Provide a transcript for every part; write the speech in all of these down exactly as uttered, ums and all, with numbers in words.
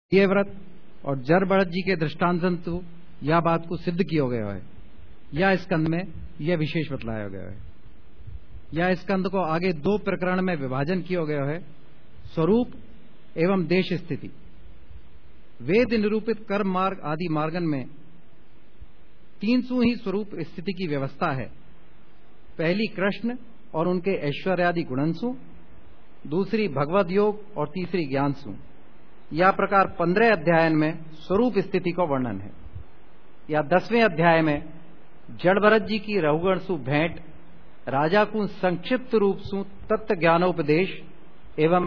ये व्रत और जड़ भरत जी के दृष्टांत यह बात को सिद्ध किया गया है। यह स्कंद में यह विशेष बतलाया गया है। यह स्कंद को आगे दो प्रकरण में विभाजन किया गया है, स्वरूप एवं देश स्थिति। वेद निरूपित कर्म मार्ग आदि मार्गन में तीन सौ ही स्वरूप स्थिति की व्यवस्था है। पहली कृष्ण और उनके ऐश्वर्यादि गुणंसु, दूसरी भगवद योग और तीसरी ज्ञानसु। यह प्रकार पंद्रह अध्याय में स्वरूप स्थिति का वर्णन है। या दसवें अध्याय में जड़ भरत जी की रघुगण सु भेंट, राजा को संक्षिप्त रूप सु तत्व ज्ञानोपदेश एवं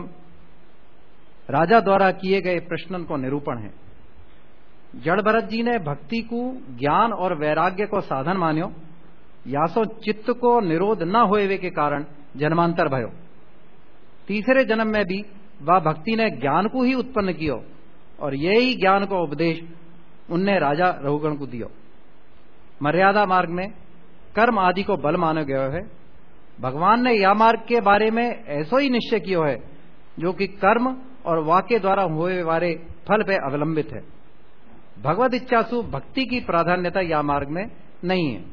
राजा द्वारा किए गए प्रश्नन को निरूपण है। जड़ भरत जी ने भक्ति को ज्ञान और वैराग्य को साधन मान्यो, यासो चित्त को निरोध न होए के कारण जन्मांतर भयो। तीसरे जन्म में भी वह भक्ति ने ज्ञान को ही उत्पन्न कियो और यही ज्ञान को उपदेश उनने राजा रघुगण को दियो। मर्यादा मार्ग में कर्म आदि को बल माना गया है। भगवान ने यह मार्ग के बारे में ऐसा ही निश्चय किया है जो कि कर्म और वाक्य द्वारा हुए वाले फल पे अवलंबित है। भगवद इच्छासु भक्ति की प्राधान्यता यह मार्ग में नहीं है।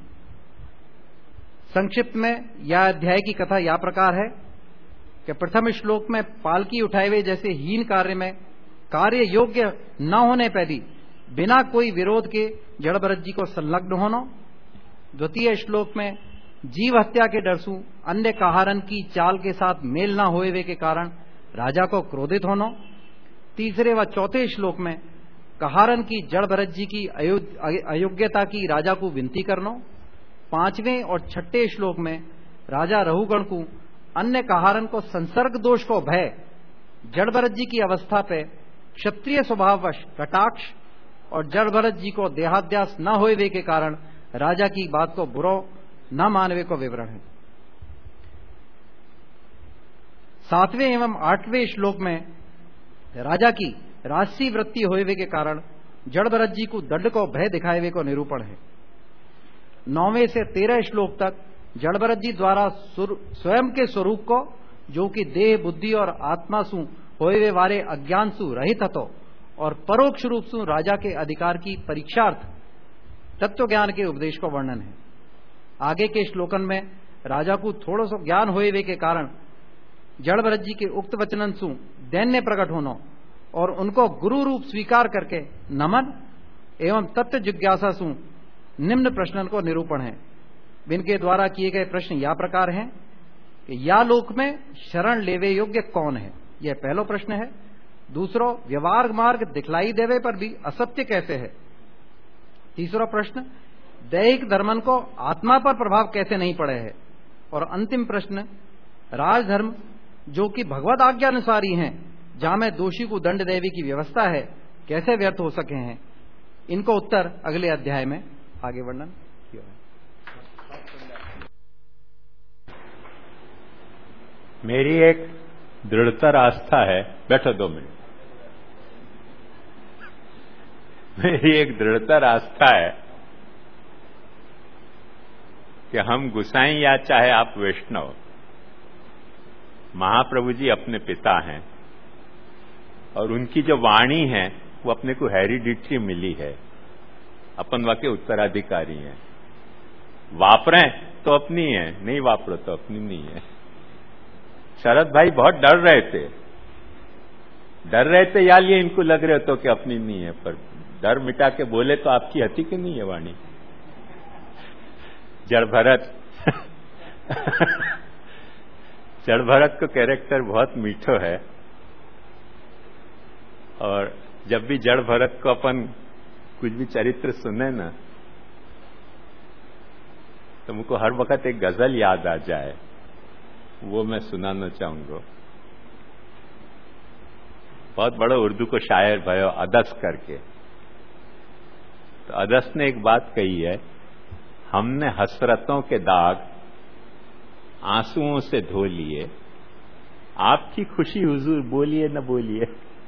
संक्षिप्त में यह अध्याय की कथा यह प्रकार है कि प्रथम श्लोक में पालकी उठाए हुए जैसे हीन कार्य में कार्य योग्य न होने पर भी बिना कोई विरोध के जड़ भरत जी को संलग्न होना। द्वितीय श्लोक में जीव हत्या के डरसू अन्य कहारन की चाल के साथ मेल न होए के कारण राजा को क्रोधित होना। तीसरे व चौथे श्लोक में कहारन की जड़ भरत जी की अयोग्यता की राजा को विनती करना। पांचवें और छठे श्लोक में राजा रघुगण को अन्य कहारन को संसर्ग दोष को भय जड़ भरत जी की अवस्था पे क्षत्रिय स्वभाववश कटाक्ष और जड़ भरत जी को देहाध्यास न होए के कारण राजा की बात को बुरो न मानवे को विवरण है। सातवें एवं आठवें श्लोक में राजा की राजसी वृत्ति होवे के कारण जड़ भरत जी को दंड को भय दिखाए को निरूपण है। नौवें से तेरह श्लोक तक जड़ भरत जी द्वारा स्वयं के स्वरूप को जो कि देह बुद्धि और आत्मा सु होए वाले अज्ञान सु रहित हतो और परोक्ष रूप से राजा के अधिकार की परीक्षार्थ तत्व ज्ञान के उपदेश को वर्णन है। आगे के श्लोकन में राजा को थोड़ा सा ज्ञान होए के कारण जड़ भरत जी के उक्त वचनन सु दैन्य प्रकट होना और उनको गुरु रूप स्वीकार करके नमन एवं तत्व जिज्ञासा सु निम्न प्रश्न को निरूपण है। इनके द्वारा किए गए प्रश्न या प्रकार हैं कि या लोक में शरण लेवे योग्य कौन है, यह पहला प्रश्न है। दूसरा, व्यवहार मार्ग दिखलाई देवे पर भी असत्य कैसे है। तीसरा प्रश्न, दैहिक धर्मन को आत्मा पर प्रभाव कैसे नहीं पड़े है। और अंतिम प्रश्न, राजधर्म जो कि भगवत आज्ञा अनुसारी हैं, जहां में दोषी को दंड देवे की व्यवस्था है, कैसे व्यर्थ हो सके हैं। इनको उत्तर अगले अध्याय में आगे वर्णन किया है। मेरी एक दृढ़तर आस्था है, बैठो दो मिनट। मेरी एक दृढ़तर आस्था है कि हम गुसाई या चाहे आप वैष्णव, महाप्रभु जी अपने पिता हैं और उनकी जो वाणी है वो अपने को हेरिडिटरी मिली है, अपन वाके उत्तराधिकारी हैं। वापरें तो अपनी है, नहीं वापरो तो अपनी नहीं है। शरद भाई बहुत डर रहे थे, डर रहे थे या लिए इनको लग रहे तो कि अपनी नहीं है, पर डर मिटा के बोले तो आपकी हती की नहीं है वाणी। जड़ भरत जड़ भरत को कैरेक्टर बहुत मीठो है और जब भी जड़ भरत को अपन कुछ भी चरित्र सुने ना तो मुझको हर वक्त एक गजल याद आ जाए, वो मैं सुनाना चाहूंगा। बहुत बड़ा उर्दू को शायर भयो अदस करके, तो अदस ने एक बात कही है, हमने हसरतों के दाग आंसुओं से धो लिए, आपकी खुशी हुजूर बोलिए न बोलिए।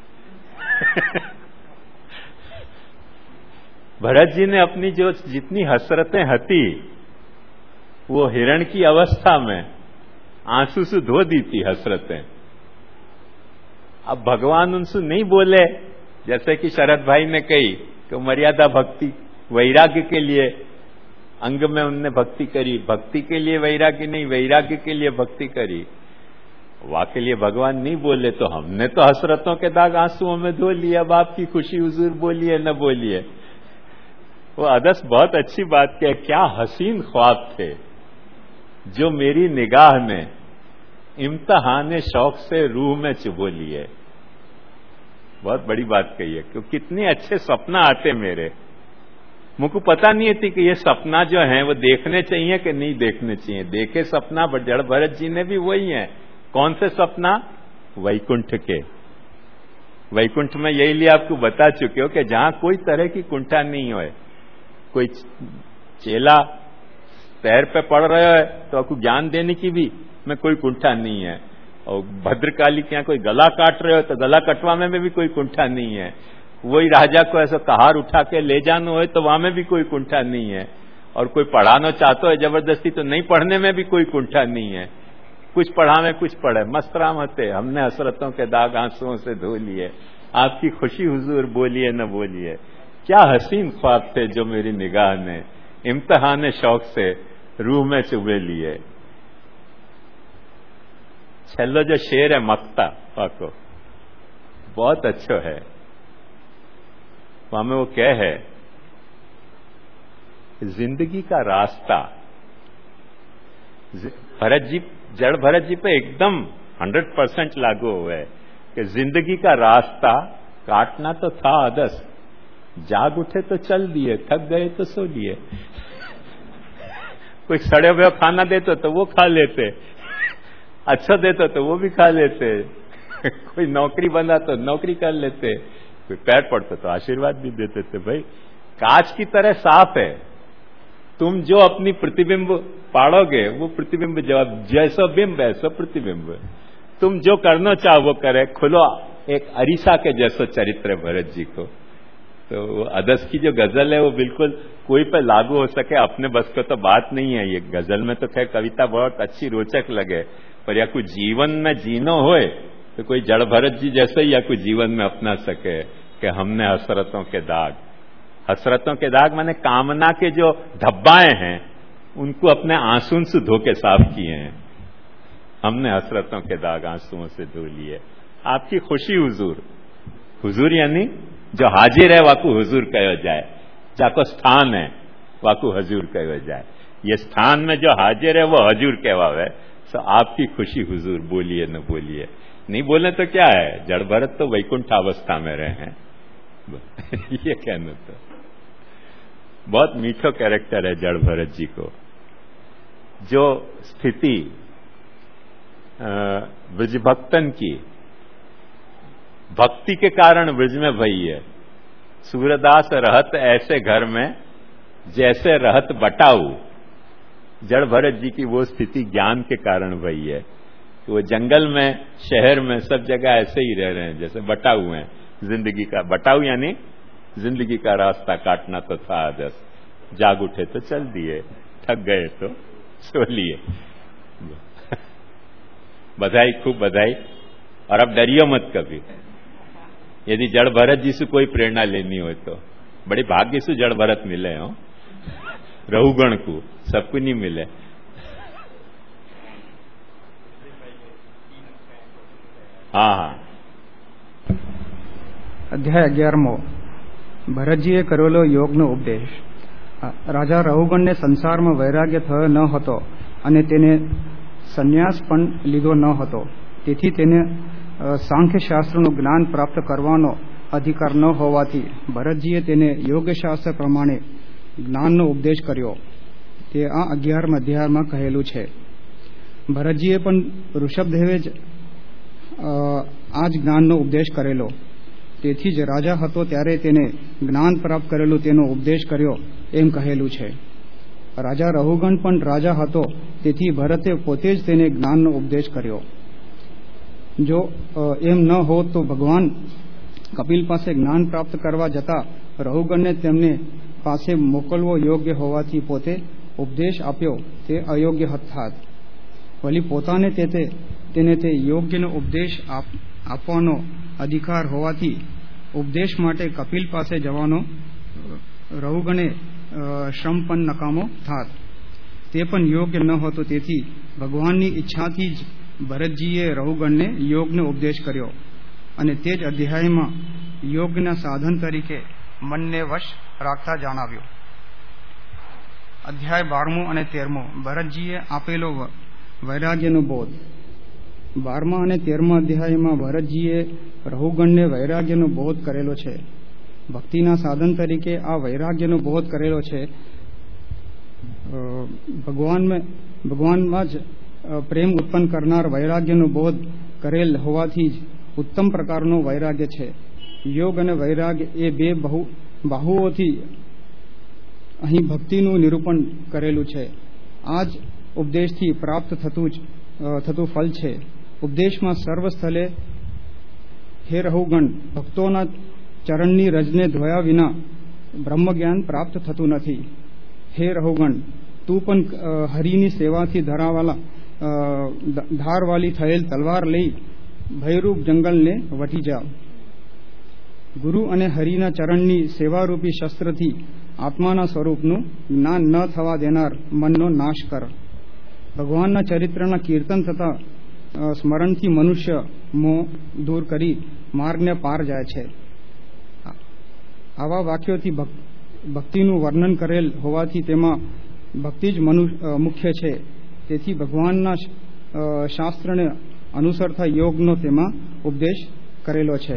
भरत जी ने अपनी जो जितनी हसरतें हती वो हिरण की अवस्था में आंसू से धो दी थी हसरतें। अब भगवान उनसे नहीं बोले जैसे कि शरद भाई ने कही कि मर्यादा भक्ति, वैराग्य के लिए अंग में उनने भक्ति करी, भक्ति के लिए वैराग्य नहीं, वैराग्य के लिए भक्ति करी। वाह के लिए भगवान नहीं बोले तो हमने तो हसरतों के दाग आंसुओं में धो लिया। अब आपकी खुशी हुजूर बोलिए न बोलिए। वो अदस बहुत अच्छी बात कहे, क्या हसीन ख्वाब थे जो मेरी निगाह में इम्तिहान शौक से रूह में चुभो लिए। बहुत बड़ी बात कही है, क्योंकि कितने अच्छे सपना आते मेरे। मुझको पता नहीं थी कि ये सपना जो है वो देखने चाहिए कि नहीं देखने चाहिए। देखे सपना जड़ भरत जी ने भी वही है। कौन से सपना? वैकुंठ के। वैकुंठ में यही लिए आपको बता चुके हो कि जहां कोई तरह की कुंठा नहीं होए। कोई चेला पैर पे पड़ रहा है तो आपको ज्ञान देने की भी में कोई कुंठा नहीं है। और भद्रकाली के यहाँ कोई गला काट रहे हो तो गला कटवाने में भी कोई कुंठा नहीं है। वही राजा को ऐसा कहार उठा के ले जाना हो तो वहां में भी कोई कुंठा नहीं है। और कोई पढ़ाना चाहता है जबरदस्ती तो नहीं पढ़ने में भी कोई कुंठा नहीं है। कुछ पढ़ा में कुछ पढ़े, मस्तराम होते। हमने हसरतों के दाग आंसुओं से धो लिए। आपकी खुशी हुजूर बोलिए न बोलिए। क्या हसीन ख्वाब थे जो मेरी निगाह ने इम्तिहान शौक से रूह में चुभे लिए। छेल्लो जो शेर है मक्ता पाको बहुत अच्छा है। वहां में वो क्या है, जिंदगी का रास्ता। भरत जी, जड़ भरत जी पे एकदम हंड्रेड परसेंट लागू हुआ है कि जिंदगी का रास्ता काटना तो था आदस, जाग उठे तो चल दिए, थक गए तो सो लिए। कोई सड़े हुए खाना देते तो वो खा लेते, अच्छा देते तो वो भी खा लेते। कोई नौकरी बना तो नौकरी कर लेते, कोई पैर पड़ते तो आशीर्वाद भी देते थे। भाई कांच की तरह साफ है। तुम जो अपनी प्रतिबिंब पाड़ोगे वो प्रतिबिंब जवाब, जैसा बिंब ऐसा प्रतिबिंब। तुम जो करना चाहो वो करे। खुलो एक अरीसा के जैसा चरित्र भरत जी को। तो अदस की जो गजल है वो बिल्कुल कोई पे लागू हो सके अपने बस को तो बात नहीं है। ये गजल में तो खैर कविता बहुत अच्छी रोचक लगे, पर या कोई जीवन में जीनो होए तो कोई जड़ भरत जी जैसे ही या कोई जीवन में अपना सके कि हमने हसरतों के दाग, हसरतों के दाग माने कामना के जो धब्बाएं हैं उनको अपने आंसुओं से धो के साफ किए हैं। हमने हसरतों के दाग आंसुओं से धो लिए। आपकी खुशी हुजूर, हुजूर यानी जो हाजिर है वाकू हुजूर कहो जाए, जाको स्थान है वाकू हजूर कहो जाए। ये स्थान में जो हाजिर है वो हजूर कहवावे। तो आपकी खुशी हुजूर बोलिए न बोलिए। नहीं बोले तो क्या है, जड़ भरत तो वैकुंठ अवस्था में रहे हैं। ये कहना तो बहुत मीठो कैरेक्टर है जड़ भरत जी को। जो स्थिति ब्रजभक्तन की भक्ति के कारण ब्रज में भई है। सूरदास रहत ऐसे घर में जैसे रहत बटाऊ। जड़ भरत जी की वो स्थिति ज्ञान के कारण भई है। तो वो जंगल में, शहर में, सब जगह ऐसे ही रह रहे हैं जैसे बटाऊ हैं। जिंदगी का बटाऊ यानी जिंदगी का रास्ता काटना तो था आदस, जाग उठे तो चल दिए, थक गए तो सो लिए। बधाई, खूब बधाई। और अब डरियो मत कभी। यदि जड़ भरत जी से कोई प्रेरणा लेनी हो तो बड़े भाग्य से जड़ भरत मिले हो। रहुगण को सबको नहीं मिले। हाँ हाँ। અધ્યાય અગિયારમો ભરતજીએ કરેલો યોગનો ઉપદેશ. રાજા રહુગણને સંસારમાં વૈરાગ્ય થયો ન હતો અને તેને સંન્યાસ પણ લીધો ન હતો. તેથી તેને સાંખ્યશાસ્ત્રનું જ્ઞાન પ્રાપ્ત કરવાનો અધિકાર ન હોવાથી ભરતજીએ તેને યોગશાસ્ત્ર પ્રમાણે જ્ઞાનનો ઉપદેશ કર્યો. તે આ અગિયારમા અધ્યાયમાં કહેલું છે. ભરતજીએ પણ ઋષભદેવે જ આ જ જ્ઞાનનો ઉપદેશ કરેલો. તેથી જ રાજા હતો ત્યારે તેને જ્ઞાન પ્રાપ્ત કરેલું તેનો ઉપદેશ કર્યો એમ કહેલું છે. રાજા રહુગણ પણ રાજા હતો તેથી ભરતે પોતે જ તેને જ્ઞાનનો ઉપદેશ કર્યો. જો એમ ન હોત તો ભગવાન કપિલ પાસે જ્ઞાન પ્રાપ્ત કરવા જતા રહુગણને તેમને પાસે મોકલવો યોગ્ય હોવાથી પોતે ઉપદેશ આપ્યો તે અયોગ્ય થાત. વળી પોતાને તેને તે યોગ્યનો ઉપદેશ આપવાનો અધિકાર હોવાથી ઉપદેશ માટે કપિલ પાસે જવાનો રહુગણે શ્રમ પણ નકામો થાત. તે પણ યોગ્ય ન હતો. તેથી ભગવાનની ઈચ્છાથી જ ભરતજીએ રહુગણને યોગનો ઉપદેશ કર્યો અને તે જ અધ્યાયમાં યોગના સાધન તરીકે મનને વશ રાખતા જણાવ્યું. અધ્યાય બારમો અને તેરમો ભરતજીએ આપેલો વૈરાગ્યનો બોધ. બારમા અને તેરમા અધ્યાયમાં ભરતજીએ રહુગણને વૈરાગ્યનો બોધ કરેલો છે. ભક્તિના સાધન તરીકે આ વૈરાગ્યનો બોધ કરેલો છે. ભગવાનમાં ભગવાનમાં જ પ્રેમ ઉત્પન્ન કરનાર વૈરાગ્યનો બોધ કરેલ હોવાથી જ ઉત્તમ પ્રકારનો વૈરાગ્ય છે. યોગ અને વૈરાગ્ય એ બે બહુ બાહુઓથી અહીં ભક્તિનું નિરૂપણ કરેલું છે. આ જ ઉપદેશથી પ્રાપ્ત થતું જ થતું ફળ છે. ઉપદેશમાં સર્વ સ્થળે હે રહુગણ, ભક્તોના ચરણની રજને ધોયા વિના બ્રહ્મજ્ઞાન પ્રાપ્ત થતું નથી. હે રહુગણ, તું પણ હરિની સેવાથી ધરાવાલા ધારવાલી થયેલ તલવાર લઈ ભયરૂપ જંગલને વટી જા. ગુરુ અને હરિના ચરણની સેવારૂપી શસ્ત્રથી આત્માના સ્વરૂપનું જ્ઞાન ન થવા દેનાર મનનો નાશ કર. ભગવાનના ચરિત્રના કીર્તન તથા સ્મરણથી મનુષ્ય મોહ દૂર કરી માર્ગને પાર જાય છે. આવા વાક્યોથી ભક્તિનું વર્ણન કરેલ હોવાથી તેમાં ભક્તિ જ મુખ્ય છે. તેથી ભગવાનના શાસ્ત્રને અનુસરતા યોગનો તેમાં ઉપદેશ કરેલો છે.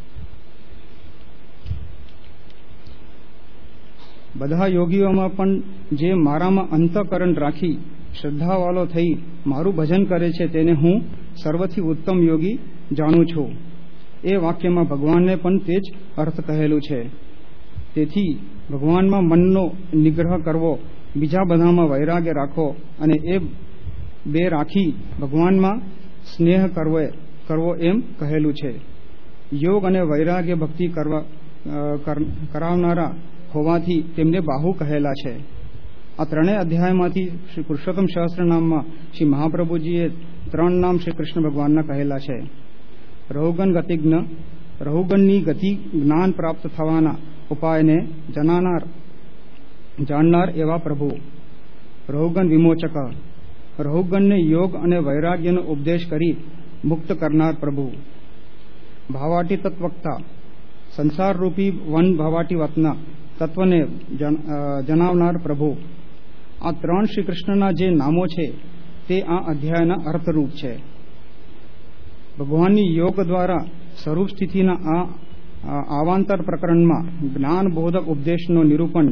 બધા યોગીઓમાં પણ જે મારામાં અંતઃકરણ રાખી શ્રદ્ધાવાળો થઈ મારું ભજન કરે છે તેને હું સર્વથી ઉત્તમ યોગી જાણું છું. એ વાક્યમાં ભગવાનને પણ તે જ અર્થ કહેલું છે. તેથી ભગવાનમાં મનનો નિગ્રહ કરવો, બીજા બધામાં વૈરાગ્ય રાખવો અને એ બે રાખી ભગવાનમાં સ્નેહ કરવો કરવો એમ કહેલું છે. યોગ અને વૈરાગ્ય ભક્તિ કરવા કરાવનારા હોવાથી તેમને બાહુ કહેલા છે. આ ત્રણેય અધ્યાયમાંથી શ્રી પુરુષોત્તમ સહસ્ત્ર નામમાં શ્રી મહાપ્રભુજીએ ત્રણ નામ શ્રી કૃષ્ણ ભગવાનના કહેલા છે. રહુગણ ગતિજ્ઞ, રહુગણની ગતિ જ્ઞાન પ્રાપ્ત થવાના ઉપાયને જણાનાર જાણનાર એવા પ્રભુ. રહુગણ વિમોચક, રહુગણને યોગ અને વૈરાગ્યનો ઉપદેશ કરી મુક્ત કરનાર પ્રભુ. ભાવાટી તત્વક્તા, સંસારરૂપી વન ભાવાટી વતના તત્વને જણાવનાર પ્રભુ. આ ત્રણ શ્રી કૃષ્ણના જે નામો છે તે આ અધ્યાયના અર્થરૂપ છે. ભગવાનની યોગ દ્વારા સ્વરૂપ સ્થિતિના આ આવાંતર પ્રકરણમાં જ્ઞાનબોધક ઉપદેશનો નિરૂપણ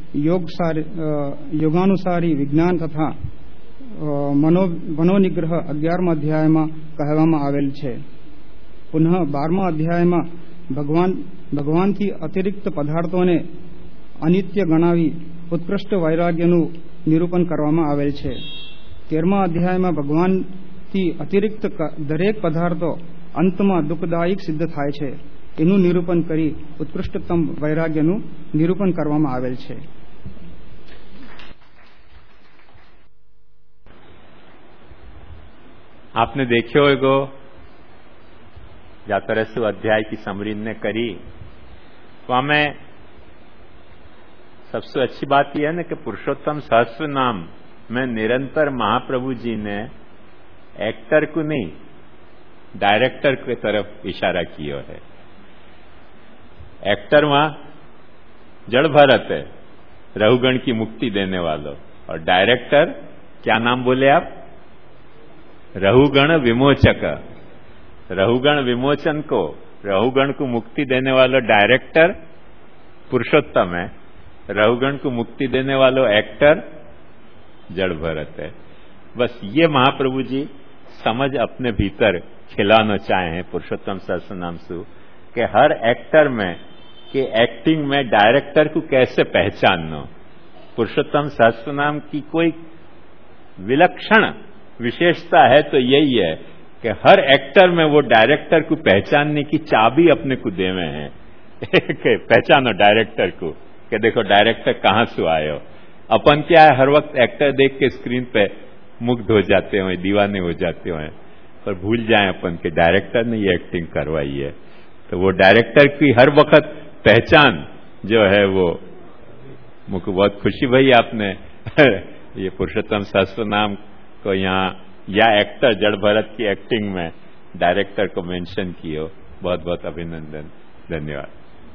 યોગાનુસારી વિજ્ઞાન તથા મનોનિગ્રહ અગિયારમા અધ્યાયમાં કહેવામાં આવેલ છે. પુનઃ બારમા અધ્યાયમાં ભગવાન ભગવાનથી અતિરિક્ત પદાર્થોને અનિત્ય ગણાવી ઉત્કૃષ્ટ વૈરાગ્યનું નિરૂપણ કરવામાં આવેલ છે. તેરમા અધ્યાયમાં ભગવાનથી અતિરિક્ત દરેક પદાર્થો અંતમાં દુઃખદાયક સિદ્ધ થાય છે એનું નિરૂપણ કરી ઉત્કૃષ્ટતમ વૈરાગ્યનું નિરૂપણ કરવામાં આવેલ છે. आपने देखो होगा जातरसु अध्याय की समरी ने करी, तो हमें सबसे अच्छी बात यह है ना कि पुरुषोत्तम सहस्त्र नाम में निरंतर महाप्रभु जी ने एक्टर को नहीं डायरेक्टर की तरफ इशारा किया है. एक्टर वहां जड़ भरत है, रहुगण की मुक्ति देने वालों, और डायरेक्टर क्या नाम बोले आप? रहुगण विमोचक. रहुगण विमोचन को, रहुगण को मुक्ति देने वाला डायरेक्टर पुरुषोत्तम है, रहुगण को मुक्ति देने वाला एक्टर जड़ भरत है. बस ये महाप्रभु जी समझ अपने भीतर खिलाना चाहे हैं पुरुषोत्तम सहस्त्र नाम से कि हर एक्टर में कि एक्टिंग में डायरेक्टर को कैसे पहचानना. पुरुषोत्तम सहस्त्र नाम की कोई विलक्षण विशेषता है तो यही है कि हर एक्टर में वो डायरेक्टर को पहचानने की चाबी अपने को देवे हैं कि पहचानो डायरेक्टर को, कि देखो डायरेक्टर कहां से आए हो. अपन क्या है, हर वक्त एक्टर देख के स्क्रीन पे मुग्ध हो जाते हैं, दीवाने हो जाते हैं, पर भूल जाएं अपन के डायरेक्टर ने ये एक्टिंग करवाई है. तो वो डायरेक्टर की हर वक्त पहचान जो है वो मुझको बहुत खुशी भई आपने ये पुरुषोत्तम सहस्त्रनाम को यहाँ या एक्टर जड़ भरत की एक्टिंग में डायरेक्टर को मेंशन किए, बहुत बहुत अभिनंदन, धन्यवाद।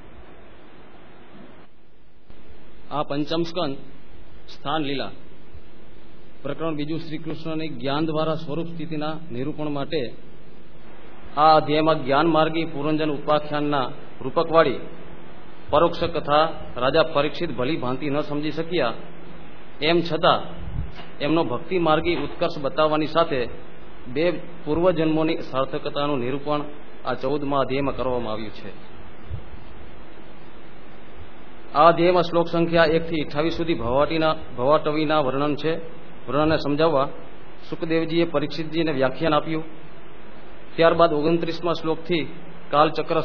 આ પંચમ સ્કંદ સ્થાન લીલા પ્રકરણ બીજું શ્રીકૃષ્ણની જ્ઞાન દ્વારા સ્વરૂપ સ્થિતિના નિરૂપણ માટે આ અધ્યાયમાં જ્ઞાન માર્ગી પુરંજન ઉપાખ્યાનના રૂપકવાળી પરોક્ષ કથા રાજા પરીક્ષિત ભલી ભાંતિ ન સમજી શક્યા, એમ છતાં એમનો ભક્તિ માર્ગી ઉત્કર્ષ બતાવવાની સાથે બે પૂર્વજન્મોની સાર્થકતાનું નિરૂપણ આ ચૌદમા અધ્યાયમાં કરવામાં આવ્યું છે। આ અધ્યાયમાં શ્લોક સંખ્યા એક થી અઠ્ઠાવીસ સુધી ભવાટીના ભવાટવીના વર્ણન છે। વર્ણનને સમજાવવા સુખદેવજીએ પરીક્ષિતજીને વ્યાખ્યાન આપ્યું। ત્યારબાદ ઓગણત્રીસમાં શ્લોકથી કાલચક્ર